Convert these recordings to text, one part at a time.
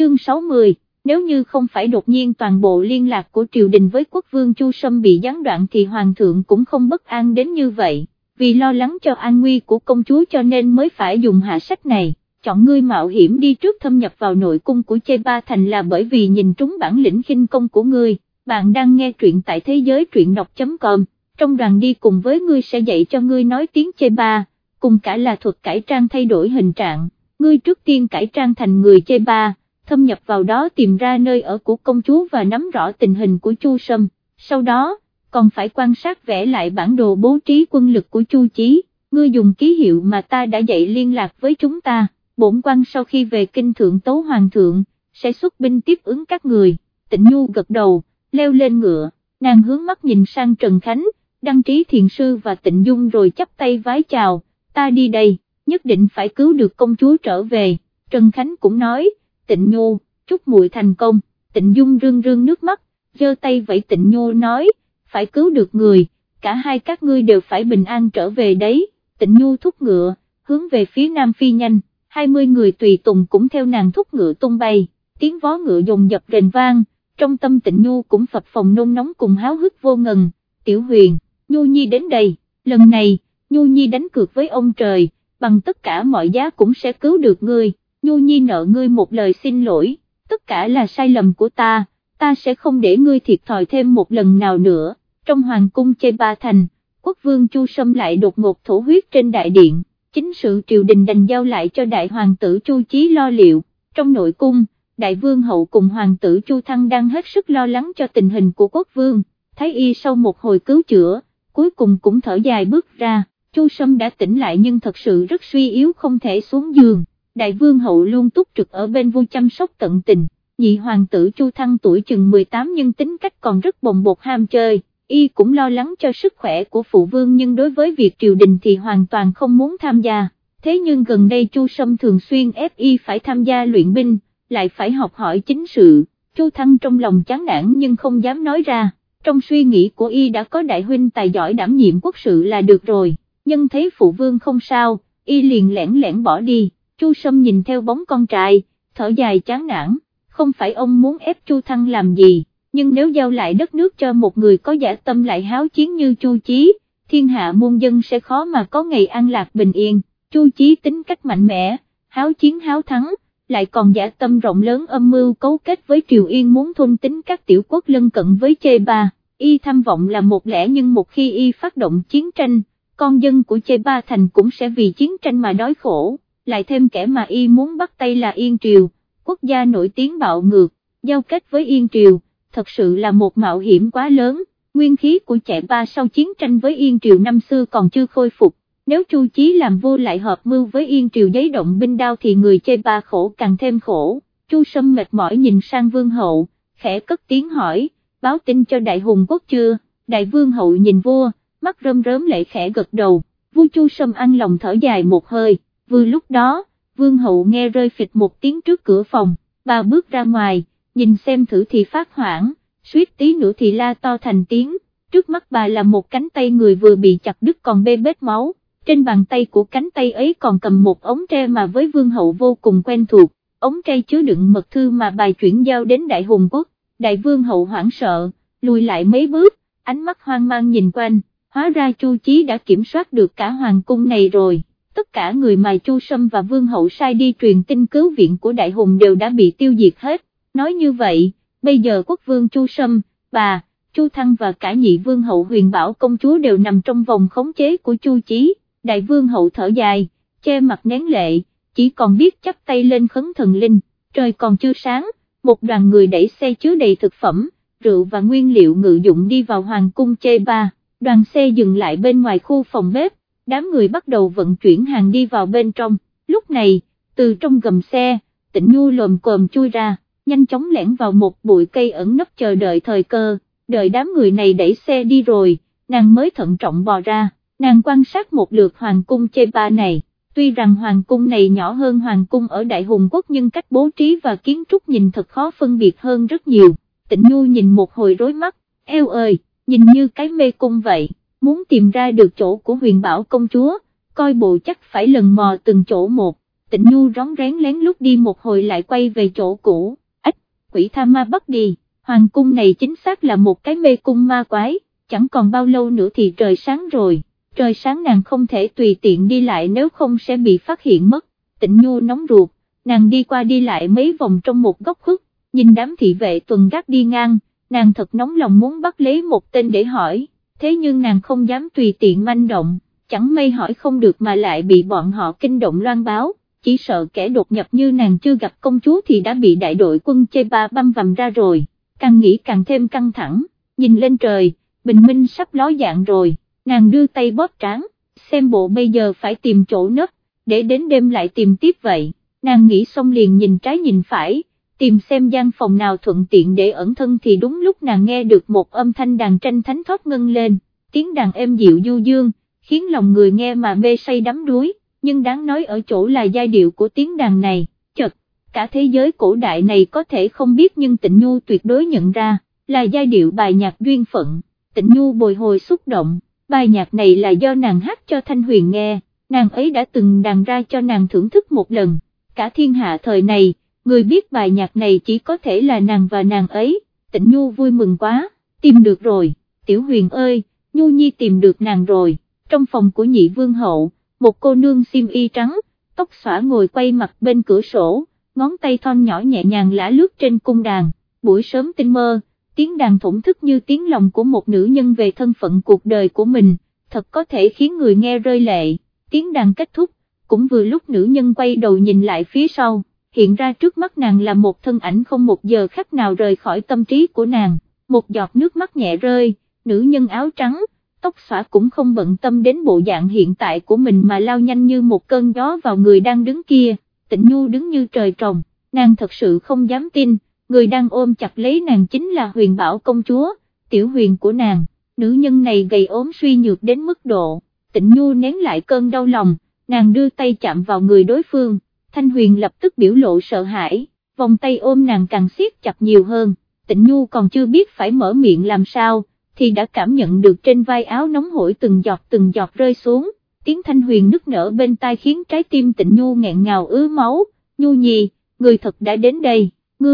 chương 60, nếu như không phải đột nhiên toàn bộ liên lạc của triều đình với quốc vương Chu Sâm bị gián đoạn thì hoàng thượng cũng không bất an đến như vậy, vì lo lắng cho an nguy của công chúa cho nên mới phải dùng hạ sách này, chọn ngươi mạo hiểm đi trước thâm nhập vào nội cung của Chê Ba Thành là bởi vì nhìn trúng bản lĩnh khinh công của ngươi. Bạn đang nghe truyện tại thế giới truyện đọc.com, trong đoàn đi cùng với ngươi sẽ dạy cho ngươi nói tiếng Chê Ba, cùng cả là thuật cải trang thay đổi hình trạng, ngươi trước tiên cải trang thành người Chê Ba, thâm nhập vào đó tìm ra nơi ở của công chúa và nắm rõ tình hình của Chu Sâm, sau đó, còn phải quan sát vẽ lại bản đồ bố trí quân lực của Chu Chí, ngươi dùng ký hiệu mà ta đã dạy liên lạc với chúng ta, bổn quan sau khi về kinh thượng tấu hoàng thượng, sẽ xuất binh tiếp ứng các người. Tịnh Nhu gật đầu, leo lên ngựa, nàng hướng mắt nhìn sang Trần Khánh, Đăng Trí Thiền Sư và Tịnh Dung rồi chắp tay vái chào, ta đi đây, nhất định phải cứu được công chúa trở về. Trần Khánh cũng nói, Tịnh Nhu, chúc muội thành công. Tịnh Dung rưng rưng nước mắt, giơ tay vẫy Tịnh Nhu nói, phải cứu được người, cả hai các ngươi đều phải bình an trở về đấy. Tịnh Nhu thúc ngựa, hướng về phía nam phi nhanh, 20 người tùy tùng cũng theo nàng thúc ngựa tung bay, tiếng vó ngựa dồn dập rền vang, trong tâm Tịnh Nhu cũng phập phồng nôn nóng cùng háo hức vô ngần. Tiểu Huyền, Nhu Nhi đến đây, lần này, Nhu Nhi đánh cược với ông trời, bằng tất cả mọi giá cũng sẽ cứu được ngươi, Nhu Nhi nợ ngươi một lời xin lỗi, tất cả là sai lầm của ta sẽ không để ngươi thiệt thòi thêm một lần nào nữa. Trong hoàng cung Chê Ba Thành, quốc vương Chu Sâm lại đột ngột thổ huyết trên đại điện, chính sự triều đình đành giao lại cho đại hoàng tử Chu Chí lo liệu. Trong nội cung, đại vương hậu cùng hoàng tử Chu Thăng đang hết sức lo lắng cho tình hình của quốc vương, Thái y sau một hồi cứu chữa, cuối cùng cũng thở dài bước ra. Chu Sâm đã tỉnh lại nhưng thật sự rất suy yếu không thể xuống giường, đại vương hậu luôn túc trực ở bên vua chăm sóc tận tình. Nhị hoàng tử Chu Thăng tuổi chừng 18 nhưng tính cách còn rất bồng bột ham chơi, y cũng lo lắng cho sức khỏe của phụ vương nhưng đối với việc triều đình thì hoàn toàn không muốn tham gia. Thế nhưng gần đây Chu Sâm thường xuyên ép y phải tham gia luyện binh, lại phải học hỏi chính sự, Chu Thăng trong lòng chán nản nhưng không dám nói ra, trong suy nghĩ của y đã có đại huynh tài giỏi đảm nhiệm quốc sự là được rồi, nhưng thấy phụ vương không sao, y liền lẻn lẻn bỏ đi. Chu Sâm nhìn theo bóng con trai, thở dài chán nản, không phải ông muốn ép Chu Thăng làm gì, nhưng nếu giao lại đất nước cho một người có dã tâm lại háo chiến như Chu Chí, thiên hạ muôn dân sẽ khó mà có ngày an lạc bình yên. Chu Chí tính cách mạnh mẽ, háo chiến háo thắng, lại còn dã tâm rộng lớn âm mưu cấu kết với Triều Yên muốn thôn tính các tiểu quốc lân cận với Chê Ba. Y tham vọng là một lẽ nhưng một khi y phát động chiến tranh, con dân của Chê Ba Thành cũng sẽ vì chiến tranh mà đói khổ, lại thêm kẻ mà y muốn bắt tay là Yên Triều, quốc gia nổi tiếng bạo ngược, giao kết với Yên Triều, thật sự là một mạo hiểm quá lớn. Nguyên khí của Chê Ba sau chiến tranh với Yên Triều năm xưa còn chưa khôi phục, nếu Chu Chí làm vua lại hợp mưu với Yên Triều giấy động binh đao thì người Chê Ba khổ càng thêm khổ. Chu Sâm mệt mỏi nhìn sang vương hậu, khẽ cất tiếng hỏi, báo tin cho đại hùng quốc chưa? Đại vương hậu nhìn vua, mắt rơm rớm lệ khẽ gật đầu, vua Chu Sâm ăn lòng thở dài một hơi. Vừa lúc đó, vương hậu nghe rơi phịch một tiếng trước cửa phòng, bà bước ra ngoài, nhìn xem thử thì phát hoảng, suýt tí nữa thì la to thành tiếng, trước mắt bà là một cánh tay người vừa bị chặt đứt còn bê bết máu, trên bàn tay của cánh tay ấy còn cầm một ống tre mà với vương hậu vô cùng quen thuộc, ống tre chứa đựng mật thư mà bà chuyển giao đến đại hùng quốc. Đại vương hậu hoảng sợ, lùi lại mấy bước, ánh mắt hoang mang nhìn quanh, hóa ra Chu Chí đã kiểm soát được cả hoàng cung này rồi. Tất cả người mà Chu Sâm và vương hậu sai đi truyền tin cứu viện của đại hùng đều đã bị tiêu diệt hết. Nói như vậy, bây giờ quốc vương Chu Sâm, bà, Chu Thăng và cả nhị vương hậu Huyền Bảo công chúa đều nằm trong vòng khống chế của Chu Chí. Đại vương hậu thở dài, che mặt nén lệ, chỉ còn biết chắp tay lên khấn thần linh. Trời còn chưa sáng, một đoàn người đẩy xe chứa đầy thực phẩm, rượu và nguyên liệu ngự dụng đi vào hoàng cung Chê Ba. Đoàn xe dừng lại bên ngoài khu phòng bếp, đám người bắt đầu vận chuyển hàng đi vào bên trong. Lúc này, từ trong gầm xe, Tịnh Nhu lồm cồm chui ra, nhanh chóng lẻn vào một bụi cây ẩn nấp chờ đợi thời cơ. Đợi đám người này đẩy xe đi rồi, nàng mới thận trọng bò ra. Nàng quan sát một lượt hoàng cung Chê Ba này, tuy rằng hoàng cung này nhỏ hơn hoàng cung ở Đại Hùng Quốc nhưng cách bố trí và kiến trúc nhìn thật khó phân biệt hơn rất nhiều. Tịnh Nhu nhìn một hồi rối mắt, eo ơi, nhìn như cái mê cung vậy, muốn tìm ra được chỗ của Huyền Bảo công chúa, coi bộ chắc phải lần mò từng chỗ một. Tịnh Nhu rón rén lén lút đi một hồi lại quay về chỗ cũ, ách, quỷ tha ma bắt đi, hoàng cung này chính xác là một cái mê cung ma quái, chẳng còn bao lâu nữa thì trời sáng rồi, trời sáng nàng không thể tùy tiện đi lại nếu không sẽ bị phát hiện mất. Tịnh Nhu nóng ruột, nàng đi qua đi lại mấy vòng trong một góc khuất, nhìn đám thị vệ tuần gác đi ngang, nàng thật nóng lòng muốn bắt lấy một tên để hỏi, thế nhưng nàng không dám tùy tiện manh động, chẳng may hỏi không được mà lại bị bọn họ kinh động loan báo, chỉ sợ kẻ đột nhập như nàng chưa gặp công chúa thì đã bị đại đội quân chê ba băm vằm ra rồi, càng nghĩ càng thêm căng thẳng, nhìn lên trời, bình minh sắp ló dạng rồi, nàng đưa tay bóp trán, xem bộ bây giờ phải tìm chỗ nấp, để đến đêm lại tìm tiếp vậy, nàng nghĩ xong liền nhìn trái nhìn phải, tìm xem gian phòng nào thuận tiện để ẩn thân thì đúng lúc nàng nghe được một âm thanh đàn tranh thánh thót ngân lên, tiếng đàn êm dịu du dương, khiến lòng người nghe mà mê say đắm đuối, nhưng đáng nói ở chỗ là giai điệu của tiếng đàn này, chật, cả thế giới cổ đại này có thể không biết nhưng Tịnh Nhu tuyệt đối nhận ra, là giai điệu bài nhạc duyên phận, Tịnh Nhu bồi hồi xúc động, bài nhạc này là do nàng hát cho Thanh Huyền nghe, nàng ấy đã từng đàn ra cho nàng thưởng thức một lần, cả thiên hạ thời này, người biết bài nhạc này chỉ có thể là nàng và nàng ấy, Tịnh Nhu vui mừng quá, tìm được rồi, Tiểu Huyền ơi, Nhu Nhi tìm được nàng rồi, trong phòng của nhị vương hậu, một cô nương xiêm y trắng, tóc xõa ngồi quay mặt bên cửa sổ, ngón tay thon nhỏ nhẹ nhàng lả lướt trên cung đàn, buổi sớm tinh mơ, tiếng đàn thổn thức như tiếng lòng của một nữ nhân về thân phận cuộc đời của mình, thật có thể khiến người nghe rơi lệ, tiếng đàn kết thúc, cũng vừa lúc nữ nhân quay đầu nhìn lại phía sau, hiện ra trước mắt nàng là một thân ảnh không một giờ khắc nào rời khỏi tâm trí của nàng, một giọt nước mắt nhẹ rơi, nữ nhân áo trắng, tóc xõa cũng không bận tâm đến bộ dạng hiện tại của mình mà lao nhanh như một cơn gió vào người đang đứng kia, Tịnh Nhu đứng như trời trồng, nàng thật sự không dám tin, người đang ôm chặt lấy nàng chính là Huyền Bảo công chúa, Tiểu Huyền của nàng, nữ nhân này gầy ốm suy nhược đến mức độ, Tịnh Nhu nén lại cơn đau lòng, nàng đưa tay chạm vào người đối phương, Thanh Huyền lập tức biểu lộ sợ hãi, vòng tay ôm nàng càng siết chặt nhiều hơn, Tịnh Nhu còn chưa biết phải mở miệng làm sao, thì đã cảm nhận được trên vai áo nóng hổi từng giọt rơi xuống, tiếng Thanh Huyền nức nở bên tai khiến trái tim Tịnh Nhu nghẹn ngào ứa máu, Nhu Nhi, người thật đã đến đây,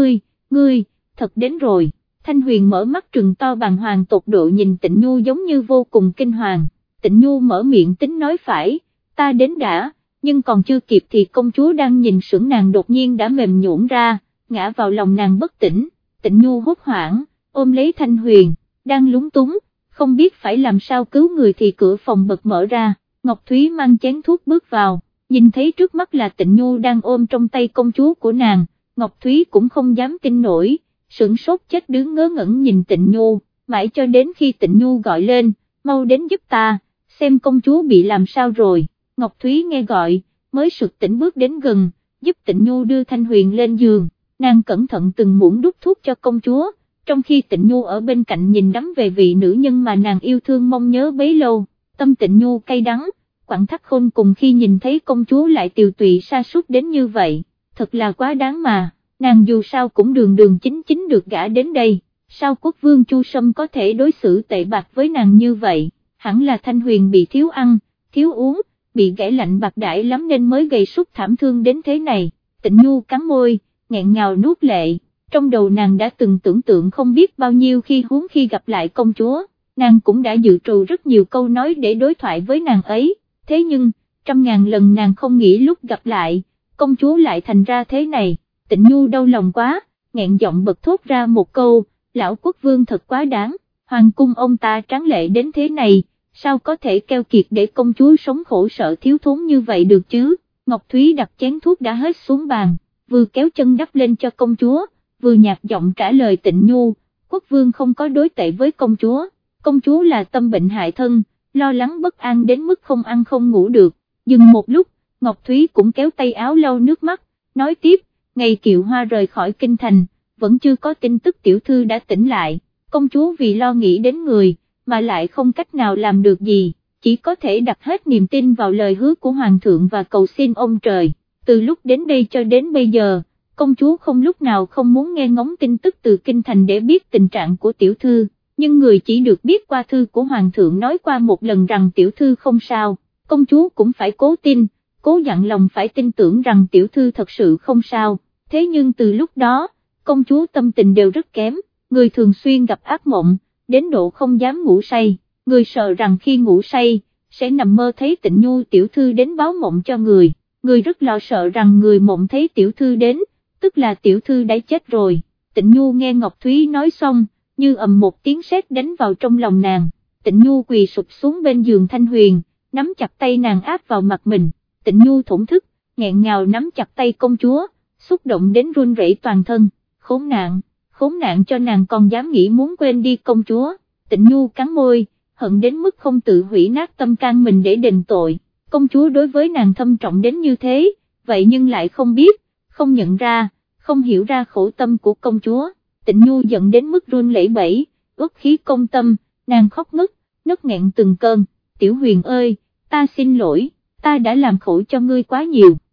ngươi, thật đến rồi, Thanh Huyền mở mắt trừng to bàng hoàng tột độ nhìn Tịnh Nhu giống như vô cùng kinh hoàng, Tịnh Nhu mở miệng tính nói phải, ta đến đã, nhưng còn chưa kịp thì công chúa đang nhìn sững nàng đột nhiên đã mềm nhũn ra, ngã vào lòng nàng bất tỉnh, Tịnh Nhu hốt hoảng, ôm lấy Thanh Huyền, đang lúng túng, không biết phải làm sao cứu người thì cửa phòng bật mở ra, Ngọc Thúy mang chén thuốc bước vào, nhìn thấy trước mắt là Tịnh Nhu đang ôm trong tay công chúa của nàng, Ngọc Thúy cũng không dám tin nổi, sửng sốt chết đứng ngớ ngẩn nhìn Tịnh Nhu, mãi cho đến khi Tịnh Nhu gọi lên, mau đến giúp ta, xem công chúa bị làm sao rồi, Ngọc Thúy nghe gọi, mới sực tỉnh bước đến gần, giúp Tịnh Nhu đưa Thanh Huyền lên giường, nàng cẩn thận từng muỗng đút thuốc cho công chúa, trong khi Tịnh Nhu ở bên cạnh nhìn đắm về vị nữ nhân mà nàng yêu thương mong nhớ bấy lâu, tâm Tịnh Nhu cay đắng, quặn thắt khôn cùng khi nhìn thấy công chúa lại tiều tụy sa sút đến như vậy, thật là quá đáng mà, nàng dù sao cũng đường đường chính chính được gả đến đây, sao quốc vương Chu Sâm có thể đối xử tệ bạc với nàng như vậy, hẳn là Thanh Huyền bị thiếu ăn, thiếu uống, bị ghẻ lạnh bạc đãi lắm nên mới gây sút thảm thương đến thế này, Tịnh Nhu cắn môi, nghẹn ngào nuốt lệ. Trong đầu nàng đã từng tưởng tượng không biết bao nhiêu khi huống khi gặp lại công chúa, nàng cũng đã dự trù rất nhiều câu nói để đối thoại với nàng ấy, thế nhưng, trăm ngàn lần nàng không nghĩ lúc gặp lại, công chúa lại thành ra thế này, Tịnh Nhu đau lòng quá, nghẹn giọng bật thốt ra một câu, lão quốc vương thật quá đáng, hoàng cung ông ta tráng lệ đến thế này, sao có thể keo kiệt để công chúa sống khổ sở thiếu thốn như vậy được chứ, Ngọc Thúy đặt chén thuốc đã hết xuống bàn, vừa kéo chân đắp lên cho công chúa, vừa nhạt giọng trả lời Tịnh Nhu, quốc vương không có đối tệ với công chúa là tâm bệnh hại thân, lo lắng bất an đến mức không ăn không ngủ được, dừng một lúc, Ngọc Thúy cũng kéo tay áo lau nước mắt, nói tiếp, ngày Kiệu Hoa rời khỏi kinh thành, vẫn chưa có tin tức tiểu thư đã tỉnh lại, công chúa vì lo nghĩ đến người, mà lại không cách nào làm được gì, chỉ có thể đặt hết niềm tin vào lời hứa của hoàng thượng và cầu xin ông trời, từ lúc đến đây cho đến bây giờ. Công chúa không lúc nào không muốn nghe ngóng tin tức từ kinh thành để biết tình trạng của tiểu thư, nhưng người chỉ được biết qua thư của hoàng thượng nói qua một lần rằng tiểu thư không sao, công chúa cũng phải cố tin, cố dặn lòng phải tin tưởng rằng tiểu thư thật sự không sao, thế nhưng từ lúc đó, công chúa tâm tình đều rất kém, người thường xuyên gặp ác mộng, đến độ không dám ngủ say, người sợ rằng khi ngủ say, sẽ nằm mơ thấy Tịnh Nhu tiểu thư đến báo mộng cho người rất lo sợ rằng người mộng thấy tiểu thư đến, tức là tiểu thư đã chết rồi. Tịnh Nhu nghe Ngọc Thúy nói xong, như ầm một tiếng sét đánh vào trong lòng nàng, Tịnh Nhu quỳ sụp xuống bên giường Thanh Huyền, nắm chặt tay nàng áp vào mặt mình, Tịnh Nhu thổn thức, nghẹn ngào nắm chặt tay công chúa, xúc động đến run rẩy toàn thân, khốn nạn cho nàng còn dám nghĩ muốn quên đi công chúa. Tịnh Nhu cắn môi, hận đến mức không tự hủy nát tâm can mình để đền tội, công chúa đối với nàng thâm trọng đến như thế, vậy nhưng lại không biết, không nhận ra, không hiểu ra khổ tâm của công chúa. Tịnh Nhu giận đến mức run lẩy bẩy, uất khí công tâm, nàng khóc nức nghẹn từng cơn, Tiểu Huyền ơi, ta xin lỗi, ta đã làm khổ cho ngươi quá nhiều.